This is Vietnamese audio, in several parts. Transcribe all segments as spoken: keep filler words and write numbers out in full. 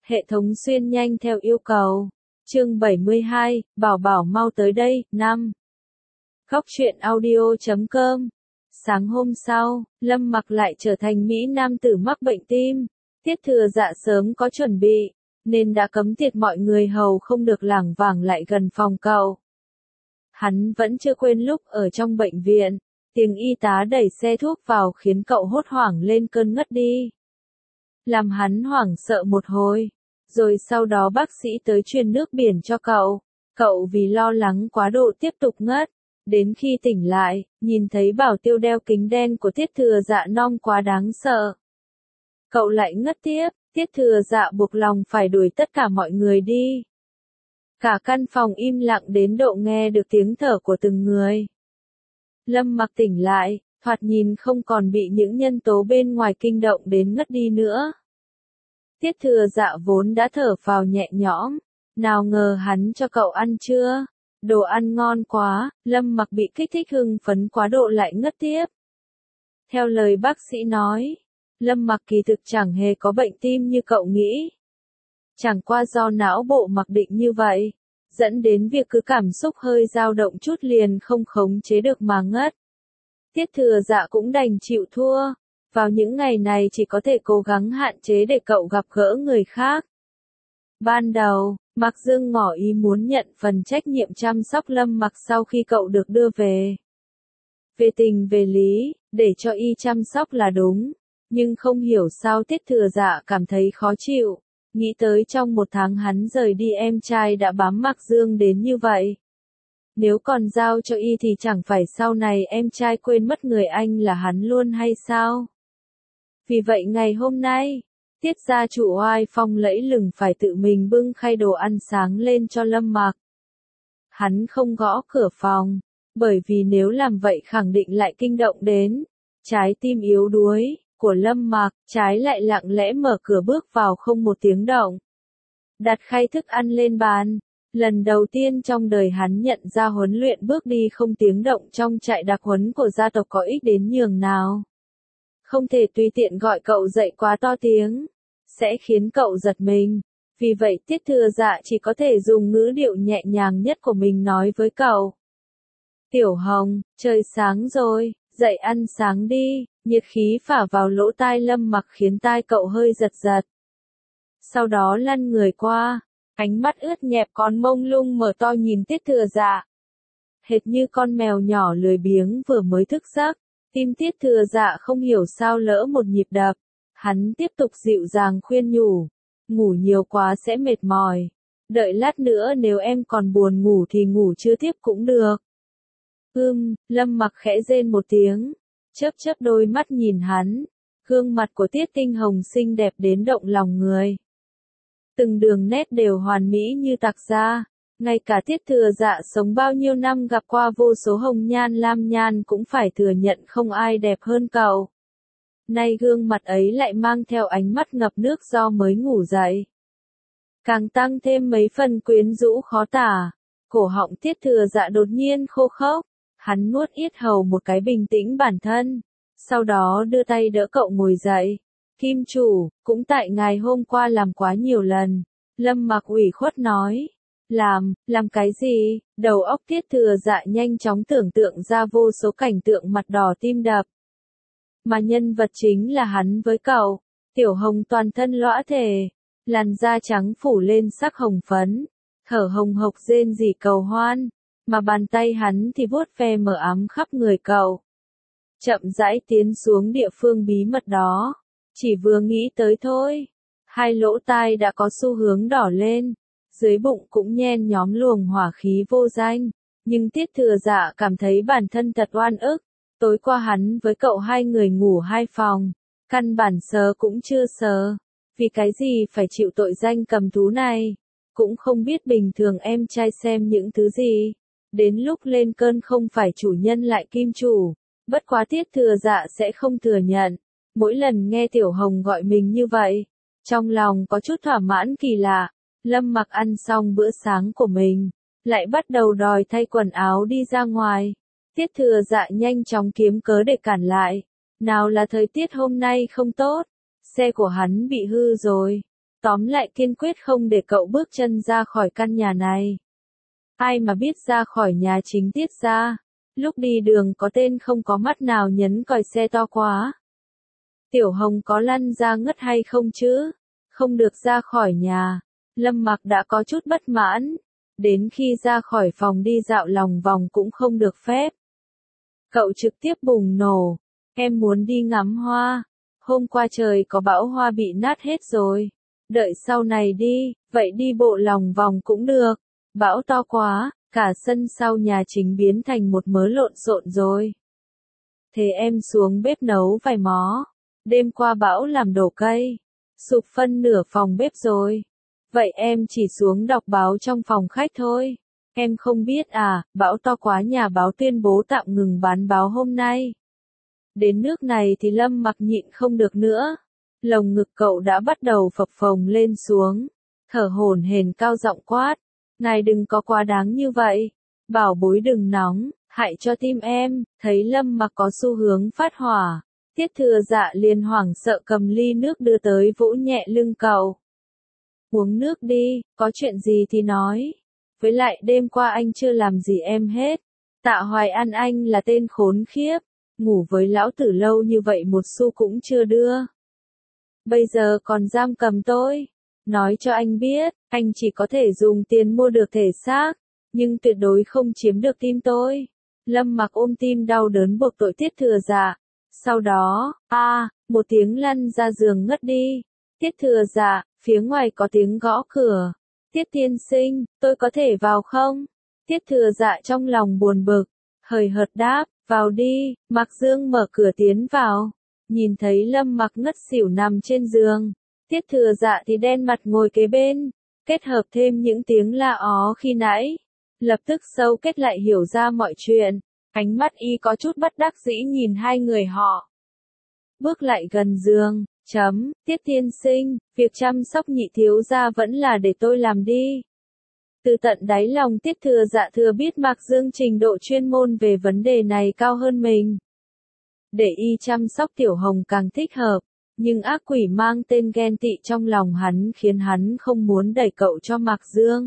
Hệ thống xuyên nhanh theo yêu cầu. Chương bảy mươi hai, Bảo Bảo mau tới đây, năm. Góc truyện audio chấm com. Sáng hôm sau, Lâm Mặc lại trở thành Mỹ Nam tử mắc bệnh tim. Tiết Thừa Dạ sớm có chuẩn bị, nên đã cấm tiệt mọi người hầu không được lảng vảng lại gần phòng cậu. Hắn vẫn chưa quên lúc ở trong bệnh viện, tiếng y tá đẩy xe thuốc vào khiến cậu hốt hoảng lên cơn ngất đi. Làm hắn hoảng sợ một hồi, rồi sau đó bác sĩ tới truyền nước biển cho cậu. Cậu vì lo lắng quá độ tiếp tục ngất. Đến khi tỉnh lại, nhìn thấy Bảo Tiêu đeo kính đen của Tiết Thừa Dạ non quá đáng sợ. Cậu lại ngất tiếp, Tiết Thừa Dạ buộc lòng phải đuổi tất cả mọi người đi. Cả căn phòng im lặng đến độ nghe được tiếng thở của từng người. Lâm Mặc tỉnh lại, thoạt nhìn không còn bị những nhân tố bên ngoài kinh động đến ngất đi nữa. Tiết Thừa Dạ vốn đã thở phào nhẹ nhõm, nào ngờ hắn cho cậu ăn chưa? Đồ ăn ngon quá, Lâm Mặc bị kích thích hưng phấn quá độ lại ngất tiếp. Theo lời bác sĩ nói, Lâm Mặc kỳ thực chẳng hề có bệnh tim như cậu nghĩ. Chẳng qua do não bộ mặc định như vậy, dẫn đến việc cứ cảm xúc hơi dao động chút liền không khống chế được mà ngất. Tiết Thừa Dạ cũng đành chịu thua, vào những ngày này chỉ có thể cố gắng hạn chế để cậu gặp gỡ người khác. Ban đầu, Mạc Dương ngỏ ý muốn nhận phần trách nhiệm chăm sóc Lâm Mặc sau khi cậu được đưa về. Về tình về lý, để cho y chăm sóc là đúng, nhưng không hiểu sao Tiết Thừa Dạ cảm thấy khó chịu, nghĩ tới trong một tháng hắn rời đi em trai đã bám Mạc Dương đến như vậy. Nếu còn giao cho y thì chẳng phải sau này em trai quên mất người anh là hắn luôn hay sao? Vì vậy ngày hôm nay, Tiết gia chủ oai phong lẫy lừng phải tự mình bưng khay đồ ăn sáng lên cho Lâm Mặc. Hắn không gõ cửa phòng, bởi vì nếu làm vậy khẳng định lại kinh động đến trái tim yếu đuối của Lâm Mặc, trái lại lặng lẽ mở cửa bước vào không một tiếng động. Đặt khay thức ăn lên bàn, lần đầu tiên trong đời hắn nhận ra huấn luyện bước đi không tiếng động trong trại đặc huấn của gia tộc có ích đến nhường nào. Không thể tùy tiện gọi cậu dậy quá to tiếng, sẽ khiến cậu giật mình. Vì vậy Tiết Thừa Dạ chỉ có thể dùng ngữ điệu nhẹ nhàng nhất của mình nói với cậu. Tiểu Hồng, trời sáng rồi, dậy ăn sáng đi. Nhiệt khí phả vào lỗ tai Lâm Mặc khiến tai cậu hơi giật giật. Sau đó lăn người qua, ánh mắt ướt nhẹp còn mông lung mở to nhìn Tiết Thừa Dạ. Hệt như con mèo nhỏ lười biếng vừa mới thức giấc, tim Tiết Thừa Dạ không hiểu sao lỡ một nhịp đập. Hắn tiếp tục dịu dàng khuyên nhủ, ngủ nhiều quá sẽ mệt mỏi. Đợi lát nữa nếu em còn buồn ngủ thì ngủ chưa tiếp cũng được. Ưm, Lâm Mặc khẽ rên một tiếng, chớp chớp đôi mắt nhìn hắn. Gương mặt của Tiết Tinh Hồng xinh đẹp đến động lòng người. Từng đường nét đều hoàn mỹ như tạc da. Ngay cả Tiết Thừa Dạ sống bao nhiêu năm gặp qua vô số hồng nhan lam nhan cũng phải thừa nhận không ai đẹp hơn cậu. Nay gương mặt ấy lại mang theo ánh mắt ngập nước do mới ngủ dậy. Càng tăng thêm mấy phần quyến rũ khó tả. Cổ họng Tiết Thừa Dạ đột nhiên khô khốc. Hắn nuốt yết hầu một cái bình tĩnh bản thân. Sau đó đưa tay đỡ cậu ngồi dậy. Kim chủ, cũng tại ngài hôm qua làm quá nhiều lần. Lâm Mặc ủy khuất nói. Làm, làm cái gì? Đầu óc Tiết Thừa Dạ nhanh chóng tưởng tượng ra vô số cảnh tượng mặt đỏ tim đập. Mà nhân vật chính là hắn với cậu. Tiểu Hồng toàn thân lõa thể, làn da trắng phủ lên sắc hồng phấn, thở hồng hộc rên rỉ cầu hoan, mà bàn tay hắn thì vuốt ve mờ ám khắp người cậu. Chậm rãi tiến xuống địa phương bí mật đó, chỉ vừa nghĩ tới thôi, hai lỗ tai đã có xu hướng đỏ lên, dưới bụng cũng nhen nhóm luồng hỏa khí vô danh, nhưng Tiết Thừa Dạ cảm thấy bản thân thật oan ức. Tối qua hắn với cậu hai người ngủ hai phòng, căn bản sờ cũng chưa sờ, vì cái gì phải chịu tội danh cầm thú này, cũng không biết bình thường em trai xem những thứ gì, đến lúc lên cơn không phải chủ nhân lại kim chủ, bất quá Tiết Thừa Dạ sẽ không thừa nhận, mỗi lần nghe Tiểu Hồng gọi mình như vậy, trong lòng có chút thỏa mãn kỳ lạ. Lâm Mặc ăn xong bữa sáng của mình, lại bắt đầu đòi thay quần áo đi ra ngoài. Tiết Thừa Dạ nhanh chóng kiếm cớ để cản lại. Nào là thời tiết hôm nay không tốt, xe của hắn bị hư rồi. Tóm lại kiên quyết không để cậu bước chân ra khỏi căn nhà này. Ai mà biết ra khỏi nhà chính Tiết gia, lúc đi đường có tên không có mắt nào nhấn còi xe to quá. Tiểu Hồng có lăn ra ngất hay không chứ? Không được ra khỏi nhà. Lâm Mặc đã có chút bất mãn. Đến khi ra khỏi phòng đi dạo lòng vòng cũng không được phép. Cậu trực tiếp bùng nổ. Em muốn đi ngắm hoa. Hôm qua trời có bão hoa bị nát hết rồi. Đợi sau này đi, vậy đi bộ lòng vòng cũng được. Bão to quá, cả sân sau nhà chính biến thành một mớ lộn xộn rồi. Thế em xuống bếp nấu vài mó. Đêm qua bão làm đổ cây. Sụp phân nửa phòng bếp rồi. Vậy em chỉ xuống đọc báo trong phòng khách thôi. Em không biết à, bão to quá nhà báo tuyên bố tạm ngừng bán báo hôm nay. Đến nước này thì Lâm Mặc nhịn không được nữa. Lồng ngực cậu đã bắt đầu phập phồng lên xuống. Thở hổn hển cao giọng quát. Này đừng có quá đáng như vậy. Bảo bối đừng nóng, hại cho tim em. Thấy Lâm Mặc có xu hướng phát hỏa. Tiết Thừa Dạ liền hoảng sợ cầm ly nước đưa tới vỗ nhẹ lưng cậu. Uống nước đi, có chuyện gì thì nói. Với lại đêm qua anh chưa làm gì em hết. Tạ Hoài An anh là tên khốn khiếp. Ngủ với lão tử lâu như vậy một xu cũng chưa đưa. Bây giờ còn giam cầm tôi. Nói cho anh biết, anh chỉ có thể dùng tiền mua được thể xác, nhưng tuyệt đối không chiếm được tim tôi. Lâm Mặc ôm tim đau đớn buộc tội Tiết Thừa Dạ. Sau đó, a à, một tiếng lăn ra giường ngất đi. Tiết Thừa Dạ, phía ngoài có tiếng gõ cửa. Tiết tiên sinh, tôi có thể vào không? Tiết Thừa Dạ trong lòng buồn bực, hời hợt đáp, vào đi. Mạc Dương mở cửa tiến vào, nhìn thấy Lâm Mặc ngất xỉu nằm trên giường. Tiết Thừa Dạ thì đen mặt ngồi kế bên, kết hợp thêm những tiếng la ó khi nãy, lập tức sâu kết lại hiểu ra mọi chuyện. Ánh mắt y có chút bất đắc dĩ nhìn hai người họ. Bước lại gần giường, chấm, Tiết tiên sinh, việc chăm sóc Nhị thiếu gia vẫn là để tôi làm đi. Từ tận đáy lòng Tiết Thừa Dạ thừa biết Mạc Dương trình độ chuyên môn về vấn đề này cao hơn mình. Để y chăm sóc Tiểu Hồng càng thích hợp, nhưng ác quỷ mang tên ghen tị trong lòng hắn khiến hắn không muốn đẩy cậu cho Mạc Dương.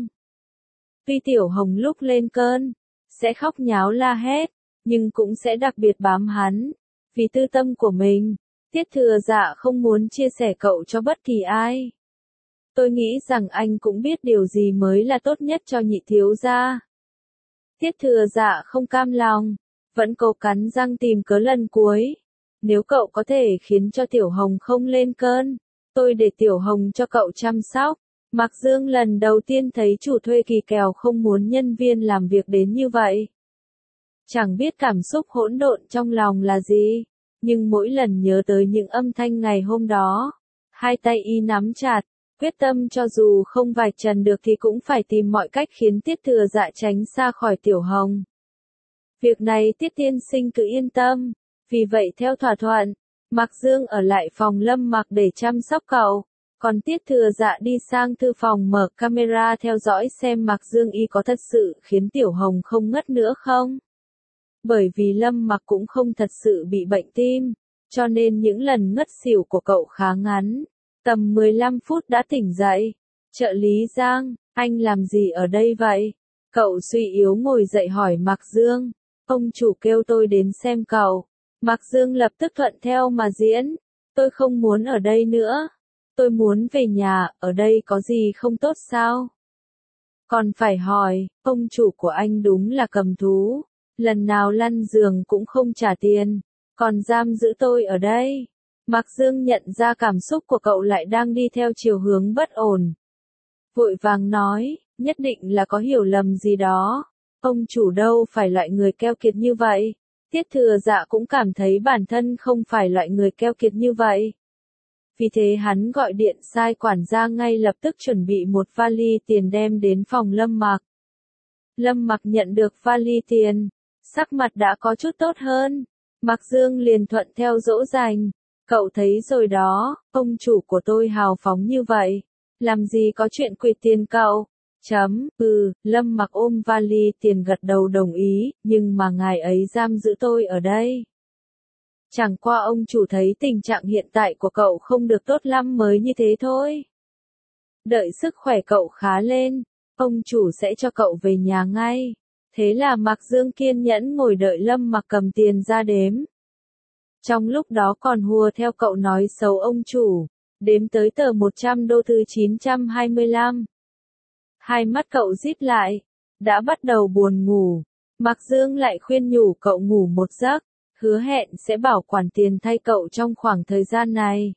Tuy Tiểu Hồng lúc lên cơn, sẽ khóc nháo la hét, nhưng cũng sẽ đặc biệt bám hắn. Vì tư tâm của mình, Tiết Thừa Dạ không muốn chia sẻ cậu cho bất kỳ ai. Tôi nghĩ rằng anh cũng biết điều gì mới là tốt nhất cho Nhị thiếu gia. Tiết Thừa Dạ không cam lòng, vẫn cố cắn răng tìm cớ lần cuối. Nếu cậu có thể khiến cho Tiểu Hồng không lên cơn, tôi để Tiểu Hồng cho cậu chăm sóc. Mạc Dương lần đầu tiên thấy chủ thuê kỳ kèo không muốn nhân viên làm việc đến như vậy. Chẳng biết cảm xúc hỗn độn trong lòng là gì, nhưng mỗi lần nhớ tới những âm thanh ngày hôm đó, hai tay y nắm chặt, quyết tâm cho dù không vạch trần được thì cũng phải tìm mọi cách khiến Tiết Thừa Dạ tránh xa khỏi Tiểu Hồng. Việc này Tiết tiên sinh cứ yên tâm. Vì vậy theo thỏa thuận, Mạc Dương ở lại phòng Lâm Mặc để chăm sóc cậu, còn Tiết Thừa Dạ đi sang thư phòng mở camera theo dõi xem Mạc Dương y có thật sự khiến Tiểu Hồng không ngất nữa không. Bởi vì Lâm Mặc cũng không thật sự bị bệnh tim, cho nên những lần ngất xỉu của cậu khá ngắn, tầm mười lăm phút đã tỉnh dậy. Trợ lý Giang, anh làm gì ở đây vậy? Cậu suy yếu ngồi dậy hỏi Mạc Dương. Ông chủ kêu tôi đến xem cậu. Mạc Dương lập tức thuận theo mà diễn. Tôi không muốn ở đây nữa. Tôi muốn về nhà, ở đây có gì không tốt sao? Còn phải hỏi, ông chủ của anh đúng là cầm thú. Lần nào lăn giường cũng không trả tiền, còn giam giữ tôi ở đây. Mạc Dương nhận ra cảm xúc của cậu lại đang đi theo chiều hướng bất ổn. Vội vàng nói, nhất định là có hiểu lầm gì đó. Ông chủ đâu phải loại người keo kiệt như vậy. Tiết Thừa Dạ cũng cảm thấy bản thân không phải loại người keo kiệt như vậy. Vì thế hắn gọi điện sai quản gia ngay lập tức chuẩn bị một vali tiền đem đến phòng Lâm Mặc. Lâm Mặc nhận được vali tiền, sắc mặt đã có chút tốt hơn. Mạc Dương liền thuận theo dỗ dành. Cậu thấy rồi đó, ông chủ của tôi hào phóng như vậy. Làm gì có chuyện quỵt tiền cậu? Chấm, ừ, Lâm Mặc ôm vali tiền gật đầu đồng ý, nhưng mà ngài ấy giam giữ tôi ở đây. Chẳng qua ông chủ thấy tình trạng hiện tại của cậu không được tốt lắm mới như thế thôi. đợi sức khỏe cậu khá lên, ông chủ sẽ cho cậu về nhà ngay. Thế là Mạc Dương kiên nhẫn ngồi đợi Lâm Mặc cầm tiền ra đếm. Trong lúc đó còn hùa theo cậu nói xấu ông chủ, đếm tới tờ một trăm đô thứ chín trăm hai mươi lăm. Hai mắt cậu díp lại, đã bắt đầu buồn ngủ. Mạc Dương lại khuyên nhủ cậu ngủ một giấc, hứa hẹn sẽ bảo quản tiền thay cậu trong khoảng thời gian này.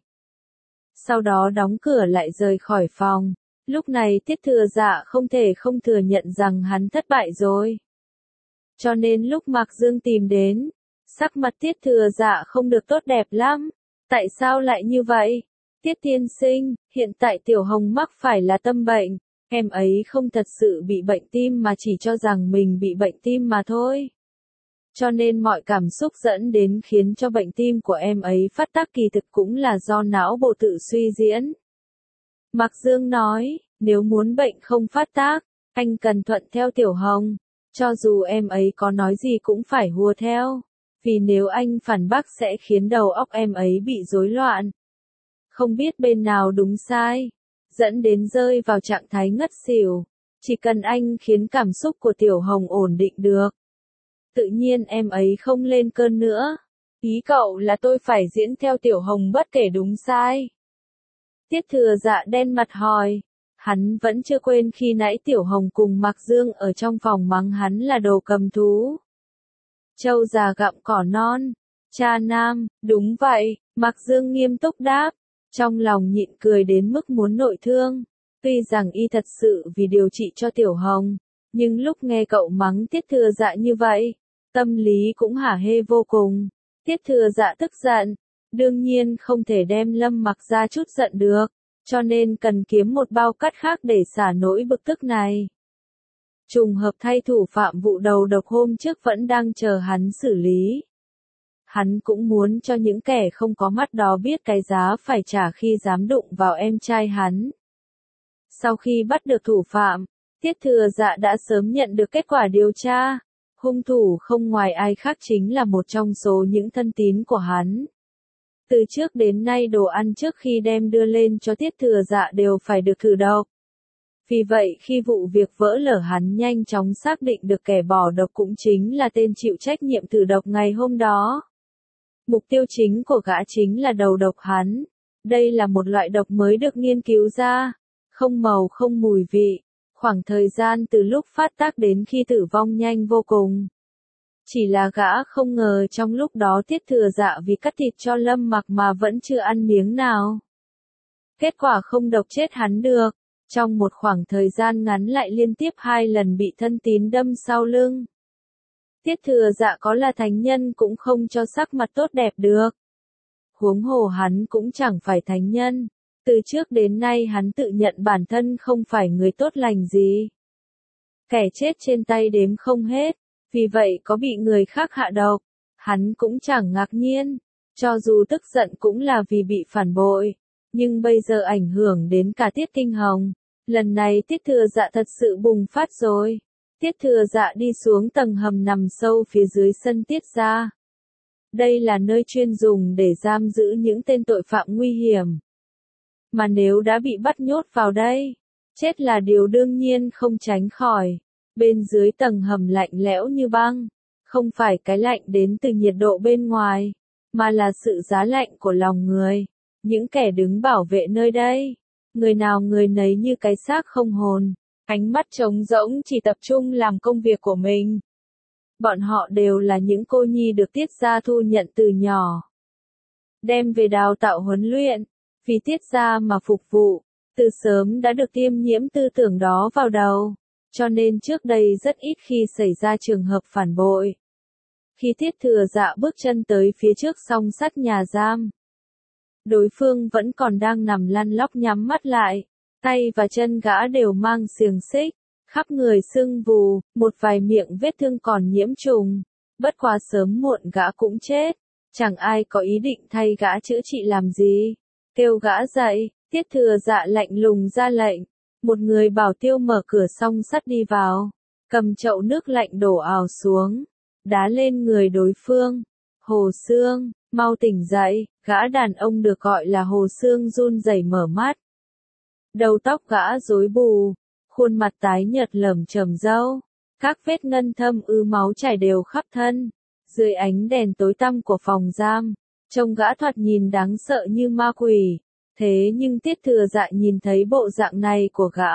Sau đó đóng cửa lại rời khỏi phòng. Lúc này Tiết Thừa Dạ không thể không thừa nhận rằng hắn thất bại rồi. Cho nên lúc Mạc Dương tìm đến, sắc mặt Tiết Thừa Dạ không được tốt đẹp lắm. Tại sao lại như vậy? Tiết tiên sinh, hiện tại Tiểu Hồng mắc phải là tâm bệnh. Em ấy không thật sự bị bệnh tim mà chỉ cho rằng mình bị bệnh tim mà thôi. Cho nên mọi cảm xúc dẫn đến khiến cho bệnh tim của em ấy phát tác kỳ thực cũng là do não bộ tự suy diễn. Mạc Dương nói, nếu muốn bệnh không phát tác, anh cần thuận theo Tiểu Hồng. Cho dù em ấy có nói gì cũng phải hùa theo. Vì nếu anh phản bác sẽ khiến đầu óc em ấy bị rối loạn. Không biết bên nào đúng sai, dẫn đến rơi vào trạng thái ngất xỉu. Chỉ cần anh khiến cảm xúc của Tiểu Hồng ổn định được, tự nhiên em ấy không lên cơn nữa. Ý cậu là tôi phải diễn theo Tiểu Hồng bất kể đúng sai. Tiết Thừa Dạ đen mặt hỏi. Hắn vẫn chưa quên khi nãy Tiểu Hồng cùng Mạc Dương ở trong phòng mắng hắn là đồ cầm thú. Trâu già gặm cỏ non. Cha nam, đúng vậy, Mạc Dương nghiêm túc đáp. Trong lòng nhịn cười đến mức muốn nội thương. Tuy rằng y thật sự vì điều trị cho Tiểu Hồng, nhưng lúc nghe cậu mắng Tiết Thừa Dạ như vậy, tâm lý cũng hả hê vô cùng. Tiết Thừa Dạ tức giận, đương nhiên không thể đem Lâm Mặc ra chút giận được, cho nên cần kiếm một bao cát khác để xả nỗi bực tức này. Trùng hợp thay thủ phạm vụ đầu độc hôm trước vẫn đang chờ hắn xử lý. Hắn cũng muốn cho những kẻ không có mắt đó biết cái giá phải trả khi dám đụng vào em trai hắn. Sau khi bắt được thủ phạm, Tiết Thừa Dạ đã sớm nhận được kết quả điều tra. Hung thủ không ngoài ai khác chính là một trong số những thân tín của hắn. Từ trước đến nay đồ ăn trước khi đem đưa lên cho Tiết Thừa Dạ đều phải được thử độc. Vì vậy khi vụ việc vỡ lở hắn nhanh chóng xác định được kẻ bỏ độc cũng chính là tên chịu trách nhiệm thử độc ngày hôm đó. Mục tiêu chính của gã chính là đầu độc hắn. Đây là một loại độc mới được nghiên cứu ra, không màu không mùi vị, khoảng thời gian từ lúc phát tác đến khi tử vong nhanh vô cùng. Chỉ là gã không ngờ trong lúc đó Tiết Thừa Dạ vì cắt thịt cho Lâm Mặc mà vẫn chưa ăn miếng nào. Kết quả không độc chết hắn được, trong một khoảng thời gian ngắn lại liên tiếp hai lần bị thân tín đâm sau lưng. Tiết Thừa Dạ có là thánh nhân cũng không cho sắc mặt tốt đẹp được. Huống hồ hắn cũng chẳng phải thánh nhân. Từ trước đến nay hắn tự nhận bản thân không phải người tốt lành gì. Kẻ chết trên tay đếm không hết, vì vậy có bị người khác hạ độc, hắn cũng chẳng ngạc nhiên. Cho dù tức giận cũng là vì bị phản bội, nhưng bây giờ ảnh hưởng đến cả Tiết Kinh Hồng. Lần này Tiết Thừa Dạ thật sự bùng phát rồi. Tiết Thừa Dạ đi xuống tầng hầm nằm sâu phía dưới sân Tiết gia. Đây là nơi chuyên dùng để giam giữ những tên tội phạm nguy hiểm. Mà nếu đã bị bắt nhốt vào đây, chết là điều đương nhiên không tránh khỏi. Bên dưới tầng hầm lạnh lẽo như băng, không phải cái lạnh đến từ nhiệt độ bên ngoài, mà là sự giá lạnh của lòng người. Những kẻ đứng bảo vệ nơi đây, người nào người nấy như cái xác không hồn, ánh mắt trống rỗng chỉ tập trung làm công việc của mình. Bọn họ đều là những cô nhi được Tiết gia thu nhận từ nhỏ, đem về đào tạo huấn luyện, vì Tiết gia mà phục vụ, từ sớm đã được tiêm nhiễm tư tưởng đó vào đầu, cho nên trước đây rất ít khi xảy ra trường hợp phản bội. Khi Tiết Thừa Dạ bước chân tới phía trước song sắt nhà giam, đối phương vẫn còn đang nằm lăn lóc nhắm mắt lại, tay và chân gã đều mang xiềng xích, khắp người sưng vù, một vài miệng vết thương còn nhiễm trùng, bất quá sớm muộn gã cũng chết, chẳng ai có ý định thay gã chữa trị làm gì. Kêu gã dậy, Tiết Thừa Dạ lạnh lùng ra lệnh, một người bảo tiêu mở cửa song sắt đi vào, cầm chậu nước lạnh đổ ào xuống, đá lên người đối phương. Hồ Sương, mau tỉnh dậy, gã đàn ông được gọi là Hồ Sương run rẩy mở mắt. Đầu tóc gã rối bù, khuôn mặt tái nhợt lởm chởm râu, các vết ngân thâm ứ máu chảy đều khắp thân. Dưới ánh đèn tối tăm của phòng giam, trông gã thoạt nhìn đáng sợ như ma quỷ, thế nhưng Tiết Thừa Dạ nhìn thấy bộ dạng này của gã,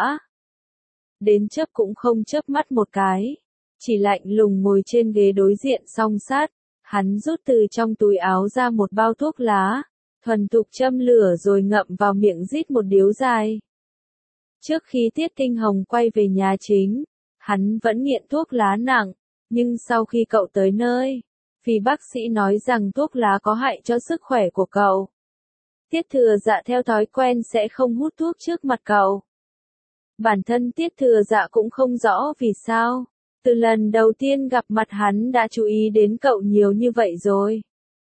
đến chớp cũng không chớp mắt một cái, chỉ lạnh lùng ngồi trên ghế đối diện song sát, hắn rút từ trong túi áo ra một bao thuốc lá, thuần thục châm lửa rồi ngậm vào miệng rít một điếu dài. Trước khi Tiết Kinh Hồng quay về nhà chính, hắn vẫn nghiện thuốc lá nặng, nhưng sau khi cậu tới nơi, vì bác sĩ nói rằng thuốc lá có hại cho sức khỏe của cậu, Tiết Thừa Dạ theo thói quen sẽ không hút thuốc trước mặt cậu. Bản thân Tiết Thừa Dạ cũng không rõ vì sao, từ lần đầu tiên gặp mặt hắn đã chú ý đến cậu nhiều như vậy rồi.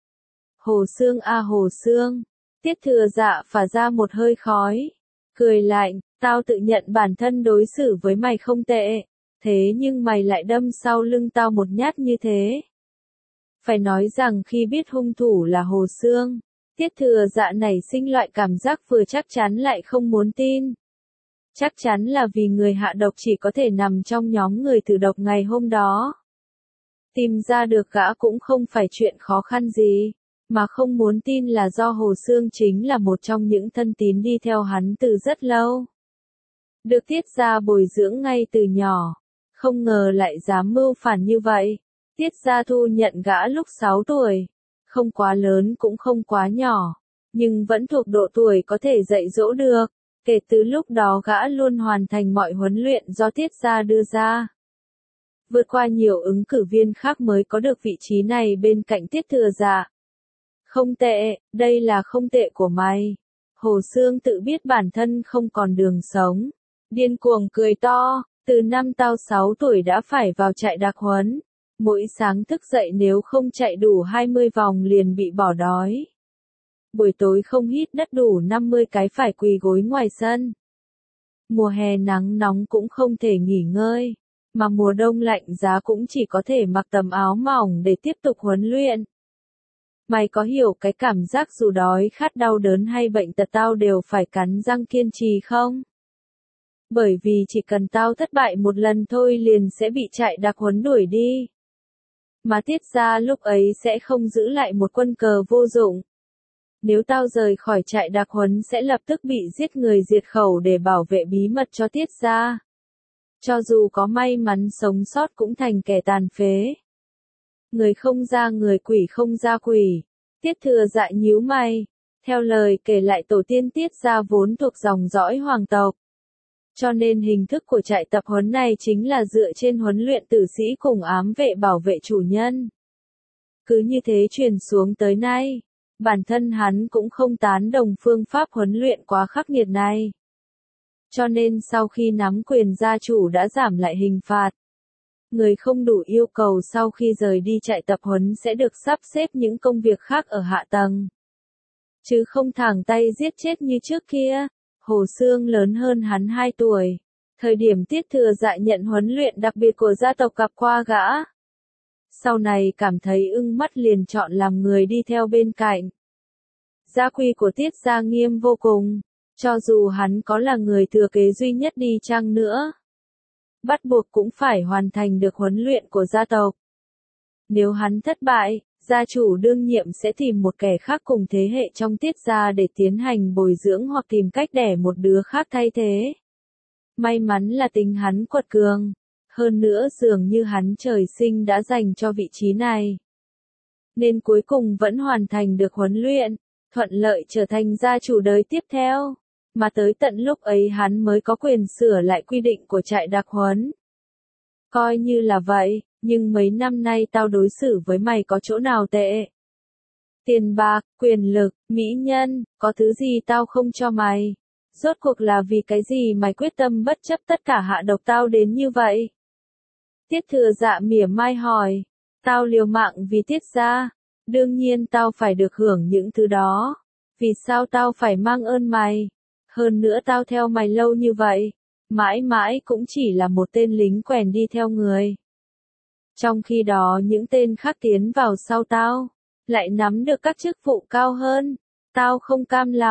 Hồ Sương à Hồ Sương, Tiết Thừa Dạ phả ra một hơi khói, cười lạnh, tao tự nhận bản thân đối xử với mày không tệ, thế nhưng mày lại đâm sau lưng tao một nhát như thế. Phải nói rằng khi biết hung thủ là Hồ Sương, Tiết Thừa Dạ nảy sinh loại cảm giác vừa chắc chắn lại không muốn tin. Chắc chắn là vì người hạ độc chỉ có thể nằm trong nhóm người thử độc ngày hôm đó. Tìm ra được gã cũng không phải chuyện khó khăn gì, mà không muốn tin là do Hồ Sương chính là một trong những thân tín đi theo hắn từ rất lâu. Được Tiết gia bồi dưỡng ngay từ nhỏ, không ngờ lại dám mưu phản như vậy. Tiết gia thu nhận gã lúc sáu tuổi, không quá lớn cũng không quá nhỏ, nhưng vẫn thuộc độ tuổi có thể dạy dỗ được. Kể từ lúc đó gã luôn hoàn thành mọi huấn luyện do Tiết gia đưa ra. Vượt qua nhiều ứng cử viên khác mới có được vị trí này bên cạnh Tiết Thừa Dạ. Không tệ, đây là không tệ của mày. Hồ Sương tự biết bản thân không còn đường sống. Điên cuồng cười to, từ năm tao sáu tuổi đã phải vào trại đặc huấn. Mỗi sáng thức dậy nếu không chạy đủ hai mươi vòng liền bị bỏ đói. Buổi tối không hít đất đủ năm mươi cái phải quỳ gối ngoài sân. Mùa hè nắng nóng cũng không thể nghỉ ngơi, mà mùa đông lạnh giá cũng chỉ có thể mặc tấm áo mỏng để tiếp tục huấn luyện. Mày có hiểu cái cảm giác dù đói khát đau đớn hay bệnh tật tao đều phải cắn răng kiên trì không? Bởi vì chỉ cần tao thất bại một lần thôi liền sẽ bị trại đặc huấn đuổi đi. Mà Tiết gia lúc ấy sẽ không giữ lại một quân cờ vô dụng. Nếu tao rời khỏi trại đặc huấn sẽ lập tức bị giết người diệt khẩu để bảo vệ bí mật cho Tiết gia. Cho dù có may mắn sống sót cũng thành kẻ tàn phế. Người không ra người quỷ không ra quỷ. Tiết Thừa Dạ nhíu mày. Theo lời kể lại tổ tiên Tiết gia vốn thuộc dòng dõi hoàng tộc. Cho nên hình thức của trại tập huấn này chính là dựa trên huấn luyện tử sĩ cùng ám vệ bảo vệ chủ nhân. Cứ như thế truyền xuống tới nay. Bản thân hắn cũng không tán đồng phương pháp huấn luyện quá khắc nghiệt này. Cho nên sau khi nắm quyền gia chủ đã giảm lại hình phạt. Người không đủ yêu cầu sau khi rời đi trại tập huấn sẽ được sắp xếp những công việc khác ở hạ tầng. Chứ không thẳng tay giết chết như trước kia. Hồ Sương lớn hơn hắn hai tuổi. Thời điểm Tiết Thừa Dạ nhận huấn luyện đặc biệt của gia tộc gặp qua gã. Sau này cảm thấy ưng mắt liền chọn làm người đi theo bên cạnh. Gia quy của Tiết gia nghiêm vô cùng, cho dù hắn có là người thừa kế duy nhất đi chăng nữa. Bắt buộc cũng phải hoàn thành được huấn luyện của gia tộc. Nếu hắn thất bại, gia chủ đương nhiệm sẽ tìm một kẻ khác cùng thế hệ trong Tiết gia để tiến hành bồi dưỡng hoặc tìm cách đẻ một đứa khác thay thế. May mắn là tính hắn quật cường. Hơn nữa dường như hắn trời sinh đã dành cho vị trí này. Nên cuối cùng vẫn hoàn thành được huấn luyện, thuận lợi trở thành gia chủ đời tiếp theo. Mà tới tận lúc ấy hắn mới có quyền sửa lại quy định của trại đặc huấn. Coi như là vậy, nhưng mấy năm nay tao đối xử với mày có chỗ nào tệ? Tiền bạc, quyền lực, mỹ nhân, có thứ gì tao không cho mày? Rốt cuộc là vì cái gì mày quyết tâm bất chấp tất cả hạ độc tao đến như vậy? Tiết Thừa Dạ mỉa mai hỏi, tao liều mạng vì Tiết gia, đương nhiên tao phải được hưởng những thứ đó. Vì sao tao phải mang ơn mày? Hơn nữa tao theo mày lâu như vậy, mãi mãi cũng chỉ là một tên lính quèn đi theo người. Trong khi đó những tên khác tiến vào sau tao, lại nắm được các chức vụ cao hơn. Tao không cam lòng,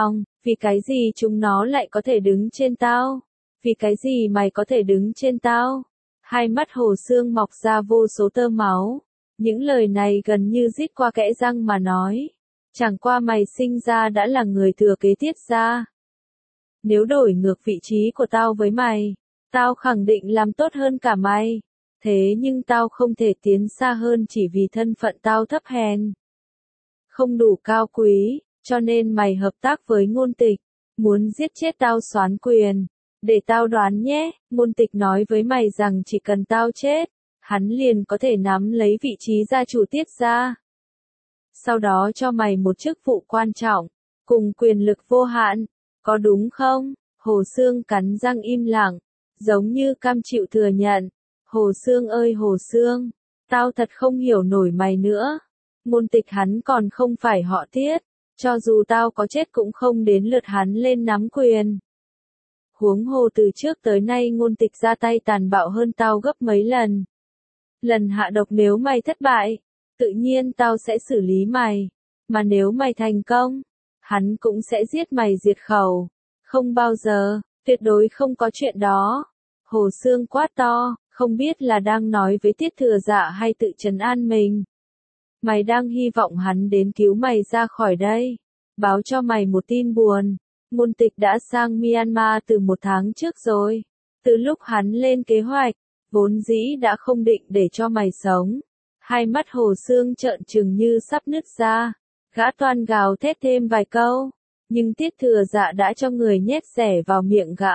Vì cái gì chúng nó lại có thể đứng trên tao? Vì cái gì mày có thể đứng trên tao? Hai mắt Hồ Xương mọc ra vô số tơ máu. Những lời này gần như rít qua kẽ răng mà nói. Chẳng qua mày sinh ra đã là người thừa kế Tiết gia. Nếu đổi ngược vị trí của tao với mày, tao khẳng định làm tốt hơn cả mày. Thế nhưng tao không thể tiến xa hơn chỉ vì thân phận tao thấp hèn. Không đủ cao quý, cho nên mày hợp tác với Ngôn Tịch. Muốn giết chết tao soán quyền. Để tao đoán nhé, Ngôn Tịch nói với mày rằng chỉ cần tao chết, hắn liền có thể nắm lấy vị trí gia chủ Tiết gia. Sau đó cho mày một chức vụ quan trọng, cùng quyền lực vô hạn, có đúng không? Hồ Xương cắn răng im lặng, giống như cam chịu thừa nhận. Hồ Xương ơi Hồ Xương, tao thật không hiểu nổi mày nữa. Ngôn Tịch hắn còn không phải họ Tiết, cho dù tao có chết cũng không đến lượt hắn lên nắm quyền. Huống hồ từ trước tới nay Ngôn Tịch ra tay tàn bạo hơn tao gấp mấy lần. Lần hạ độc nếu mày thất bại, tự nhiên tao sẽ xử lý mày. Mà nếu mày thành công, hắn cũng sẽ giết mày diệt khẩu. Không bao giờ, tuyệt đối không có chuyện đó. Hồ Xương quát to, không biết là đang nói với Tiết Thừa Dạ hay tự trấn an mình. Mày đang hy vọng hắn đến cứu mày ra khỏi đây. Báo cho mày một tin buồn. Ngôn Tịch đã sang Myanmar từ một tháng trước rồi. Từ lúc hắn lên kế hoạch, vốn dĩ đã không định để cho mày sống. Hai mắt Hồ Xương trợn trừng như sắp nứt ra. Gã toan gào thét thêm vài câu. Nhưng Tiết Thừa Dạ đã cho người nhét rẻ vào miệng gã.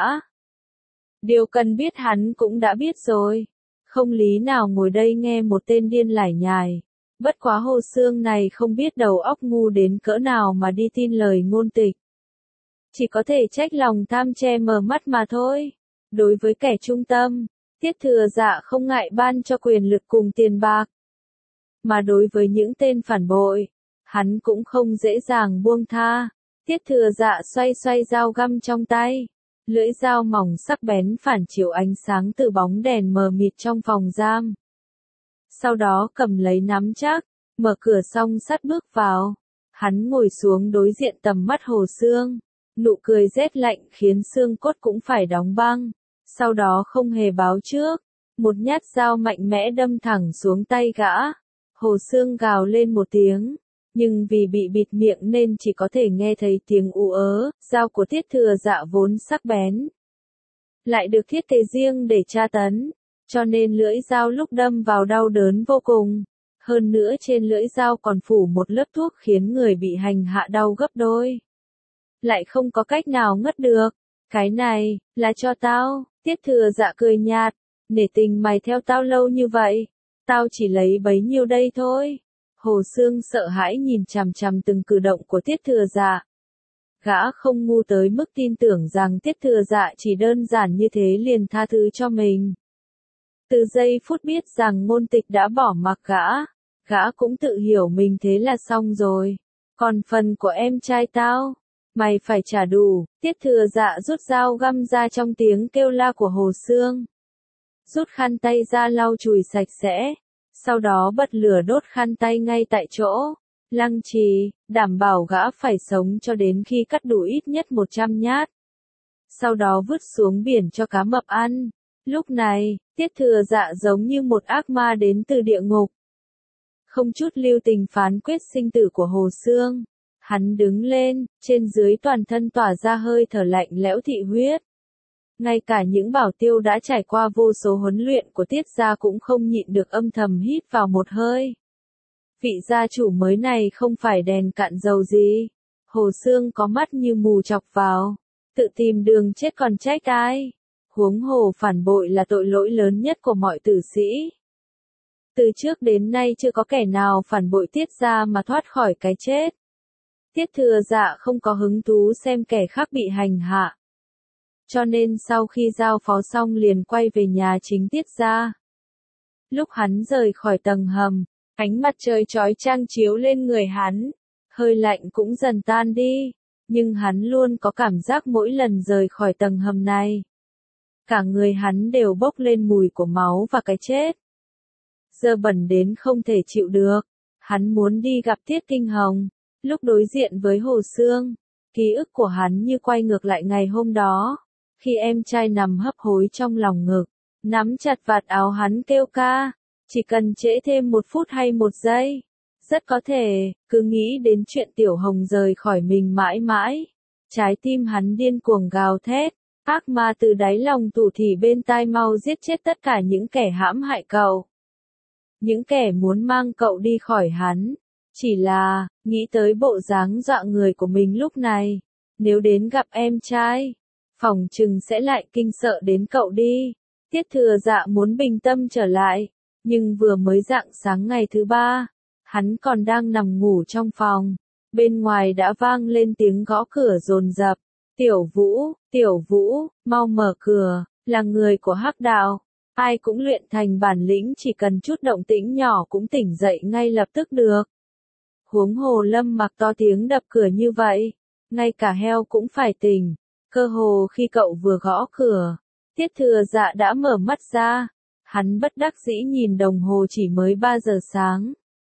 Điều cần biết hắn cũng đã biết rồi. Không lý nào ngồi đây nghe một tên điên lải nhải. Bất quá Hồ Xương này không biết đầu óc ngu đến cỡ nào mà đi tin lời Ngôn Tịch. Chỉ có thể trách lòng tham che mờ mắt mà thôi. Đối với kẻ trung tâm, Tiết Thừa Dạ không ngại ban cho quyền lực cùng tiền bạc. Mà đối với những tên phản bội, hắn cũng không dễ dàng buông tha. Tiết Thừa Dạ xoay xoay dao găm trong tay. Lưỡi dao mỏng sắc bén phản chiếu ánh sáng từ bóng đèn mờ mịt trong phòng giam. Sau đó cầm lấy nắm chắc, mở cửa song sắt bước vào. Hắn ngồi xuống đối diện tầm mắt Hồ Xương. Nụ cười rét lạnh khiến xương cốt cũng phải đóng băng. Sau đó không hề báo trước, một nhát dao mạnh mẽ đâm thẳng xuống tay gã. Hồ Xương gào lên một tiếng, nhưng vì bị bịt miệng nên chỉ có thể nghe thấy tiếng ú ớ. Dao của Tiết Thừa Dạ vốn sắc bén, lại được thiết kế riêng để tra tấn, cho nên lưỡi dao lúc đâm vào đau đớn vô cùng. Hơn nữa trên lưỡi dao còn phủ một lớp thuốc khiến người bị hành hạ đau gấp đôi. Lại không có cách nào ngất được. Cái này, là cho tao. Tiết Thừa Dạ cười nhạt. Nể tình mày theo tao lâu như vậy. Tao chỉ lấy bấy nhiêu đây thôi. Hồ Xương sợ hãi nhìn chằm chằm từng cử động của Tiết Thừa Dạ. Gã không ngu tới mức tin tưởng rằng Tiết Thừa Dạ chỉ đơn giản như thế liền tha thứ cho mình. Từ giây phút biết rằng Ngôn Tịch đã bỏ mặc gã, gã cũng tự hiểu mình thế là xong rồi. Còn phần của em trai tao, mày phải trả đủ. Tiết Thừa Dạ rút dao găm ra trong tiếng kêu la của Hồ Xương. Rút khăn tay ra lau chùi sạch sẽ. Sau đó bật lửa đốt khăn tay ngay tại chỗ. Lăng trì, đảm bảo gã phải sống cho đến khi cắt đủ ít nhất một trăm nhát. Sau đó vứt xuống biển cho cá mập ăn. Lúc này, Tiết Thừa Dạ giống như một ác ma đến từ địa ngục. Không chút lưu tình phán quyết sinh tử của Hồ Xương. Hắn đứng lên, trên dưới toàn thân tỏa ra hơi thở lạnh lẽo thị huyết. Ngay cả những bảo tiêu đã trải qua vô số huấn luyện của Tiết gia cũng không nhịn được âm thầm hít vào một hơi. Vị gia chủ mới này không phải đèn cạn dầu gì. Hồ Xương có mắt như mù chọc vào. Tự tìm đường chết còn trách ai. Huống hồ phản bội là tội lỗi lớn nhất của mọi tử sĩ. Từ trước đến nay chưa có kẻ nào phản bội Tiết gia mà thoát khỏi cái chết. Tiết Thừa Dạ không có hứng thú xem kẻ khác bị hành hạ. Cho nên sau khi giao phó xong liền quay về nhà chính Tiết gia. Lúc hắn rời khỏi tầng hầm, ánh mặt trời chói chang chiếu lên người hắn. Hơi lạnh cũng dần tan đi. Nhưng hắn luôn có cảm giác mỗi lần rời khỏi tầng hầm này, cả người hắn đều bốc lên mùi của máu và cái chết. Giờ bẩn đến không thể chịu được. Hắn muốn đi gặp Tiết Kinh Hồng. Lúc đối diện với Hồ Xương, ký ức của hắn như quay ngược lại ngày hôm đó, khi em trai nằm hấp hối trong lòng ngực, nắm chặt vạt áo hắn kêu ca, chỉ cần trễ thêm một phút hay một giây. Rất có thể, cứ nghĩ đến chuyện Tiểu Hồng rời khỏi mình mãi mãi. Trái tim hắn điên cuồng gào thét, ác ma từ đáy lòng tủ thì bên tai mau giết chết tất cả những kẻ hãm hại cậu. Những kẻ muốn mang cậu đi khỏi hắn. Chỉ là, nghĩ tới bộ dáng dọa người của mình lúc này. Nếu đến gặp em trai, phỏng chừng sẽ lại kinh sợ đến cậu đi. Tiết Thừa Dạ muốn bình tâm trở lại, nhưng vừa mới rạng sáng ngày thứ ba, hắn còn đang nằm ngủ trong phòng. Bên ngoài đã vang lên tiếng gõ cửa dồn dập. Tiểu Vũ, Tiểu Vũ, mau mở cửa, là người của Hắc Đạo. Ai cũng luyện thành bản lĩnh, chỉ cần chút động tĩnh nhỏ cũng tỉnh dậy ngay lập tức được. Huống hồ Lâm Mặc to tiếng đập cửa như vậy, ngay cả heo cũng phải tỉnh. Cơ hồ khi cậu vừa gõ cửa, Tiết Thừa Dạ đã mở mắt ra. Hắn bất đắc dĩ nhìn đồng hồ chỉ mới ba giờ sáng.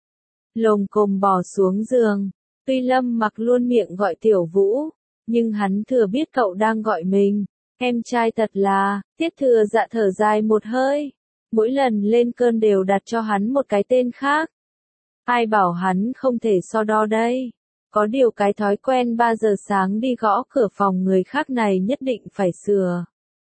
Lồm cồm bò xuống giường. Tuy Lâm Mặc luôn miệng gọi Tiểu Vũ, nhưng hắn thừa biết cậu đang gọi mình. Em trai thật là, Tiết Thừa Dạ thở dài một hơi. Mỗi lần lên cơn đều đặt cho hắn một cái tên khác. Ai bảo hắn không thể so đo đây. Có điều cái thói quen ba giờ sáng đi gõ cửa phòng người khác này nhất định phải sửa.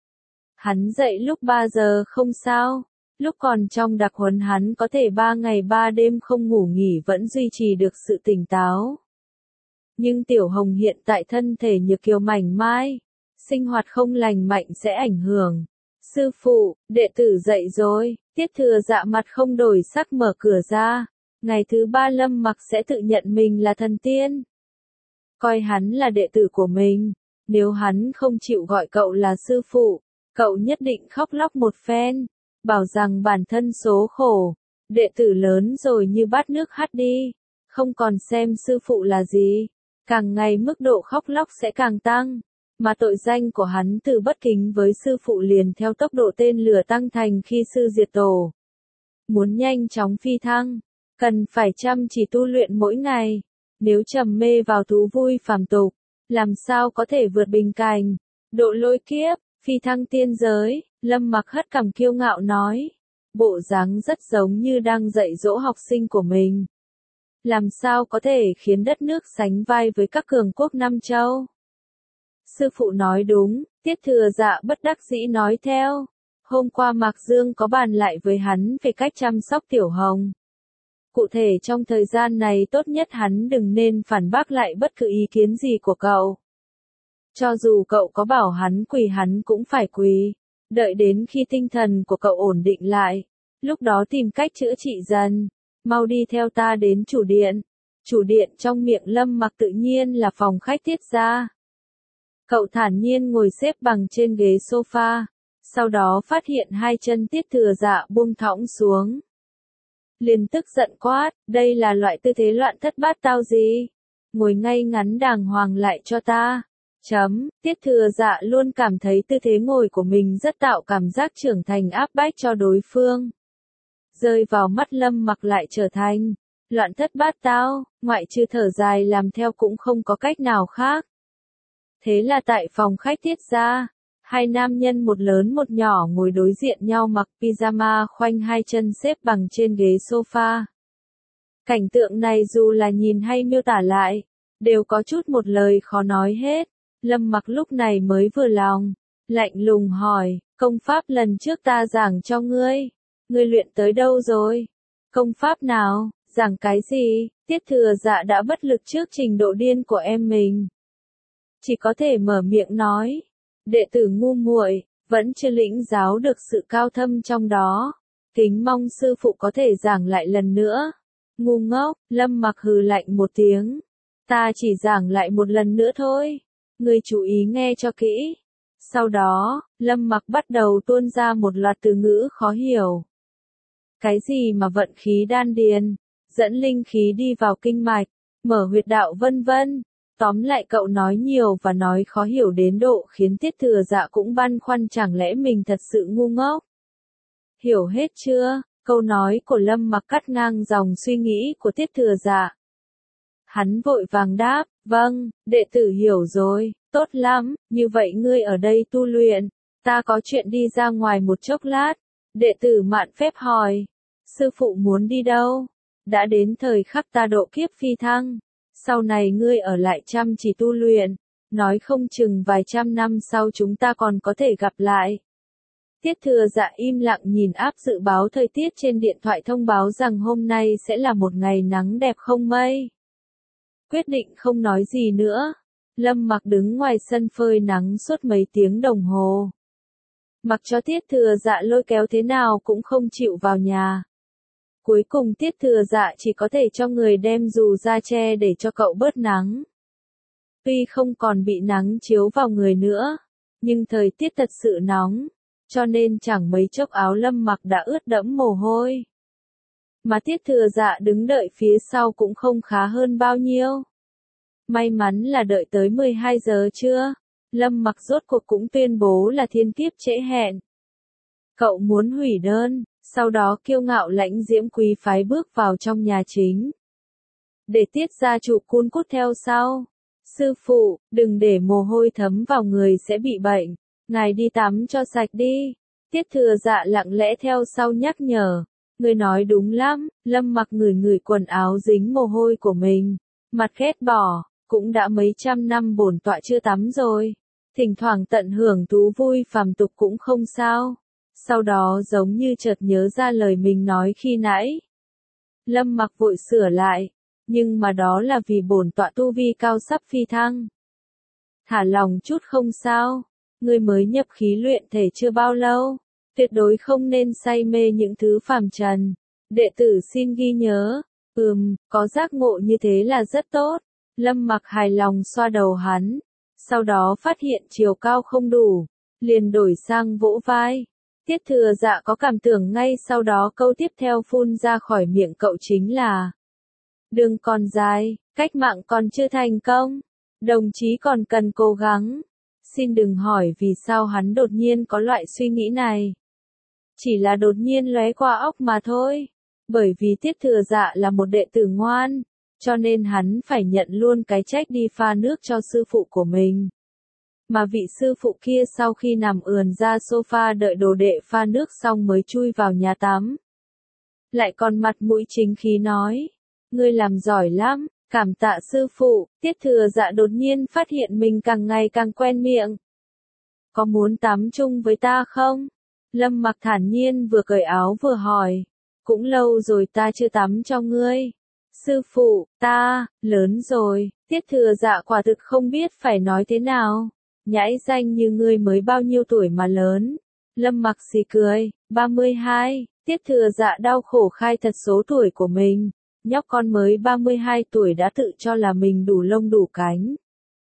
Hắn dậy lúc ba giờ không sao. Lúc còn trong đặc huấn hắn có thể ba ngày ba đêm không ngủ nghỉ vẫn duy trì được sự tỉnh táo. Nhưng Tiểu Hồng hiện tại thân thể nhược kiều mảnh mai, sinh hoạt không lành mạnh sẽ ảnh hưởng. Sư phụ, đệ tử dậy rồi. Tiết Thừa Dạ mặt không đổi sắc mở cửa ra. Ngày thứ ba Lâm Mặc sẽ tự nhận mình là thần tiên. Coi hắn là đệ tử của mình. Nếu hắn không chịu gọi cậu là sư phụ, cậu nhất định khóc lóc một phen, bảo rằng bản thân số khổ, đệ tử lớn rồi như bát nước hắt đi, không còn xem sư phụ là gì. Càng ngày mức độ khóc lóc sẽ càng tăng, mà tội danh của hắn từ bất kính với sư phụ liền theo tốc độ tên lửa tăng thành khi sư diệt tổ. Muốn nhanh chóng phi thăng, cần phải chăm chỉ tu luyện mỗi ngày. Nếu trầm mê vào thú vui phàm tục, làm sao có thể vượt bình cảnh, độ lôi kiếp, phi thăng tiên giới. Lâm Mặc hất cằm kiêu ngạo nói, bộ dáng rất giống như đang dạy dỗ học sinh của mình. Làm sao có thể khiến đất nước sánh vai với các cường quốc Nam Châu? Sư phụ nói đúng, Tiết Thừa Dạ bất đắc dĩ nói theo. Hôm qua Mạc Dương có bàn lại với hắn về cách chăm sóc Tiểu Hồng. Cụ thể trong thời gian này tốt nhất hắn đừng nên phản bác lại bất cứ ý kiến gì của cậu. Cho dù cậu có bảo hắn quỳ hắn cũng phải quỳ. Đợi đến khi tinh thần của cậu ổn định lại, lúc đó tìm cách chữa trị dần. Mau đi theo ta đến chủ điện. Chủ điện trong miệng Lâm Mặc tự nhiên là phòng khách Tiết gia. Cậu thản nhiên ngồi xếp bằng trên ghế sofa, sau đó phát hiện hai chân Tiết Thừa Dạ buông thõng xuống. Liền tức giận quát, đây là loại tư thế loạn thất bát tao gì? Ngồi ngay ngắn đàng hoàng lại cho ta. Chấm, Tiết Thừa Dạ luôn cảm thấy tư thế ngồi của mình rất tạo cảm giác trưởng thành áp bách cho đối phương. Rơi vào mắt Lâm Mặc lại trở thành loạn thất bát tao, ngoại trừ thở dài làm theo cũng không có cách nào khác. Thế là tại phòng khách Tiết gia, hai nam nhân một lớn một nhỏ ngồi đối diện nhau mặc pyjama khoanh hai chân xếp bằng trên ghế sofa. Cảnh tượng này dù là nhìn hay miêu tả lại, đều có chút một lời khó nói hết. Lâm Mặc lúc này mới vừa lòng, lạnh lùng hỏi, công pháp lần trước ta giảng cho ngươi, ngươi luyện tới đâu rồi? Công pháp nào, giảng cái gì? Tiết Thừa Dạ đã bất lực trước trình độ điên của em mình. Chỉ có thể mở miệng nói, đệ tử ngu muội, vẫn chưa lĩnh giáo được sự cao thâm trong đó. Kính mong sư phụ có thể giảng lại lần nữa. Ngu ngốc, Lâm Mặc hừ lạnh một tiếng. Ta chỉ giảng lại một lần nữa thôi. Ngươi chú ý nghe cho kỹ. Sau đó, Lâm Mặc bắt đầu tuôn ra một loạt từ ngữ khó hiểu. Cái gì mà vận khí đan điền, dẫn linh khí đi vào kinh mạch, mở huyệt đạo vân vân. Tóm lại cậu nói nhiều và nói khó hiểu đến độ khiến Tiết Thừa Dạ cũng băn khoăn chẳng lẽ mình thật sự ngu ngốc. Hiểu hết chưa? Câu nói của Lâm Mặc cắt ngang dòng suy nghĩ của Tiết Thừa Dạ. Hắn vội vàng đáp, Vâng, đệ tử hiểu rồi, tốt lắm, như vậy ngươi ở đây tu luyện, ta có chuyện đi ra ngoài một chốc lát. Đệ tử mạn phép hỏi, sư phụ muốn đi đâu? Đã đến thời khắc ta độ kiếp phi thăng, sau này ngươi ở lại chăm chỉ tu luyện, nói không chừng vài trăm năm sau chúng ta còn có thể gặp lại. Tiết Thừa Dạ im lặng nhìn áp dự báo thời tiết trên điện thoại thông báo rằng hôm nay sẽ là một ngày nắng đẹp không mây. Quyết định không nói gì nữa. Lâm Mặc đứng ngoài sân phơi nắng suốt mấy tiếng đồng hồ. Mặc cho Tiết Thừa Dạ lôi kéo thế nào cũng không chịu vào nhà. Cuối cùng Tiết Thừa Dạ chỉ có thể cho người đem dù ra che để cho cậu bớt nắng. Tuy không còn bị nắng chiếu vào người nữa, nhưng thời tiết thật sự nóng, cho nên chẳng mấy chốc áo Lâm Mặc đã ướt đẫm mồ hôi. Mà Tiết Thừa Dạ đứng đợi phía sau cũng không khá hơn bao nhiêu. May mắn là đợi tới mười hai giờ trưa, Lâm Mặc rốt cuộc cũng tuyên bố là thiên kiếp trễ hẹn. Cậu muốn hủy đơn, sau đó kiêu ngạo lãnh diễm quý phái bước vào trong nhà chính. Để Tiết gia chủ cun cút theo sau. Sư phụ, đừng để mồ hôi thấm vào người sẽ bị bệnh, ngài đi tắm cho sạch đi. Tiết Thừa Dạ lặng lẽ theo sau nhắc nhở. Người nói đúng lắm, Lâm Mặc ngửi ngửi quần áo dính mồ hôi của mình, mặt ghét bỏ, cũng đã mấy trăm năm bổn tọa chưa tắm rồi. Thỉnh thoảng tận hưởng thú vui phàm tục cũng không sao. Sau đó giống như chợt nhớ ra lời mình nói khi nãy. Lâm Mặc vội sửa lại, nhưng mà đó là vì bổn tọa tu vi cao sắp phi thăng. Thả lòng chút không sao, ngươi mới nhập khí luyện thể chưa bao lâu, tuyệt đối không nên say mê những thứ phàm trần. Đệ tử xin ghi nhớ, ừm, có giác ngộ như thế là rất tốt. Lâm Mặc hài lòng xoa đầu hắn, sau đó phát hiện chiều cao không đủ, liền đổi sang vỗ vai. Tiết Thừa Dạ có cảm tưởng ngay sau đó câu tiếp theo phun ra khỏi miệng cậu chính là: đường còn dài, cách mạng còn chưa thành công, đồng chí còn cần cố gắng. Xin đừng hỏi vì sao hắn đột nhiên có loại suy nghĩ này. Chỉ là đột nhiên lóe qua óc mà thôi. Bởi vì Tiết Thừa Dạ là một đệ tử ngoan, cho nên hắn phải nhận luôn cái trách đi pha nước cho sư phụ của mình. Mà vị sư phụ kia sau khi nằm ườn ra sofa đợi đồ đệ pha nước xong mới chui vào nhà tắm. Lại còn mặt mũi chính khí nói, ngươi làm giỏi lắm, cảm tạ sư phụ. Tiết Thừa Dạ đột nhiên phát hiện mình càng ngày càng quen miệng. Có muốn tắm chung với ta không? Lâm Mặc thản nhiên vừa cởi áo vừa hỏi. Cũng lâu rồi ta chưa tắm cho ngươi. Sư phụ, ta, lớn rồi. Tiết Thừa Dạ quả thực không biết phải nói thế nào. Nhãi danh như ngươi mới bao nhiêu tuổi mà lớn. Lâm Mặc xì cười, ba mươi hai. Tiết Thừa Dạ đau khổ khai thật số tuổi của mình. Nhóc con mới ba mươi hai tuổi đã tự cho là mình đủ lông đủ cánh.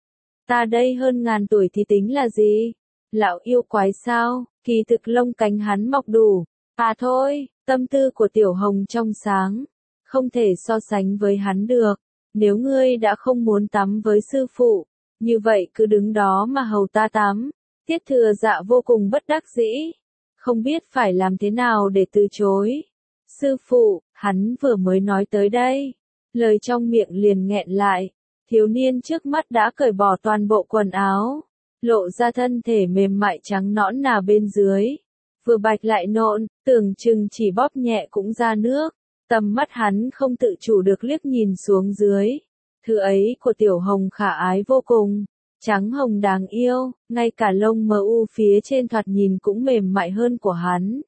Ta đây hơn ngàn tuổi thì tính là gì? Lão yêu quái sao? Kỳ thực lông cánh hắn mọc đủ. À thôi, tâm tư của Tiểu Hồng trong sáng, không thể so sánh với hắn được. Nếu ngươi đã không muốn tắm với sư phụ, như vậy cứ đứng đó mà hầu ta tắm. Tiết Thừa Dạ vô cùng bất đắc dĩ, không biết phải làm thế nào để từ chối. Sư phụ, hắn vừa mới nói tới đây, lời trong miệng liền nghẹn lại. Thiếu niên trước mắt đã cởi bỏ toàn bộ quần áo, lộ ra thân thể mềm mại trắng nõn nà bên dưới, vừa bạch lại nộn, tưởng chừng chỉ bóp nhẹ cũng ra nước. Tầm mắt hắn không tự chủ được liếc nhìn xuống dưới. Thứ ấy của Tiểu Hồng khả ái vô cùng, trắng hồng đáng yêu, ngay cả lông mờ u phía trên thoạt nhìn cũng mềm mại hơn của hắn.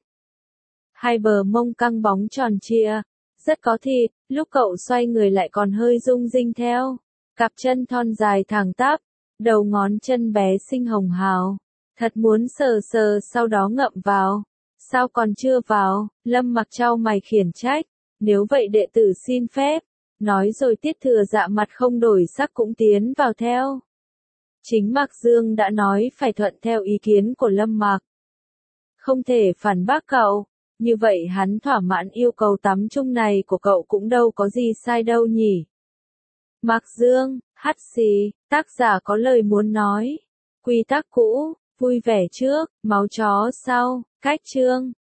Hai bờ mông căng bóng tròn trịa, rất có thịt, lúc cậu xoay người lại còn hơi rung rinh theo. Cặp chân thon dài thẳng tắp, đầu ngón chân bé xinh hồng hào. Thật muốn sờ sờ sau đó ngậm vào. Sao còn chưa vào? Lâm Mặc chau mày khiển trách. Nếu vậy đệ tử xin phép. Nói rồi Tiết Thừa Dạ mặt không đổi sắc cũng tiến vào theo. Chính Mạc Dương đã nói phải thuận theo ý kiến của Lâm Mặc. Không thể phản bác cậu. Như vậy hắn thỏa mãn yêu cầu tắm chung này của cậu cũng đâu có gì sai đâu nhỉ. Mạc Dương, hắt xì, tác giả có lời muốn nói. Quy tắc cũ, vui vẻ trước, máu chó sau, cách chương.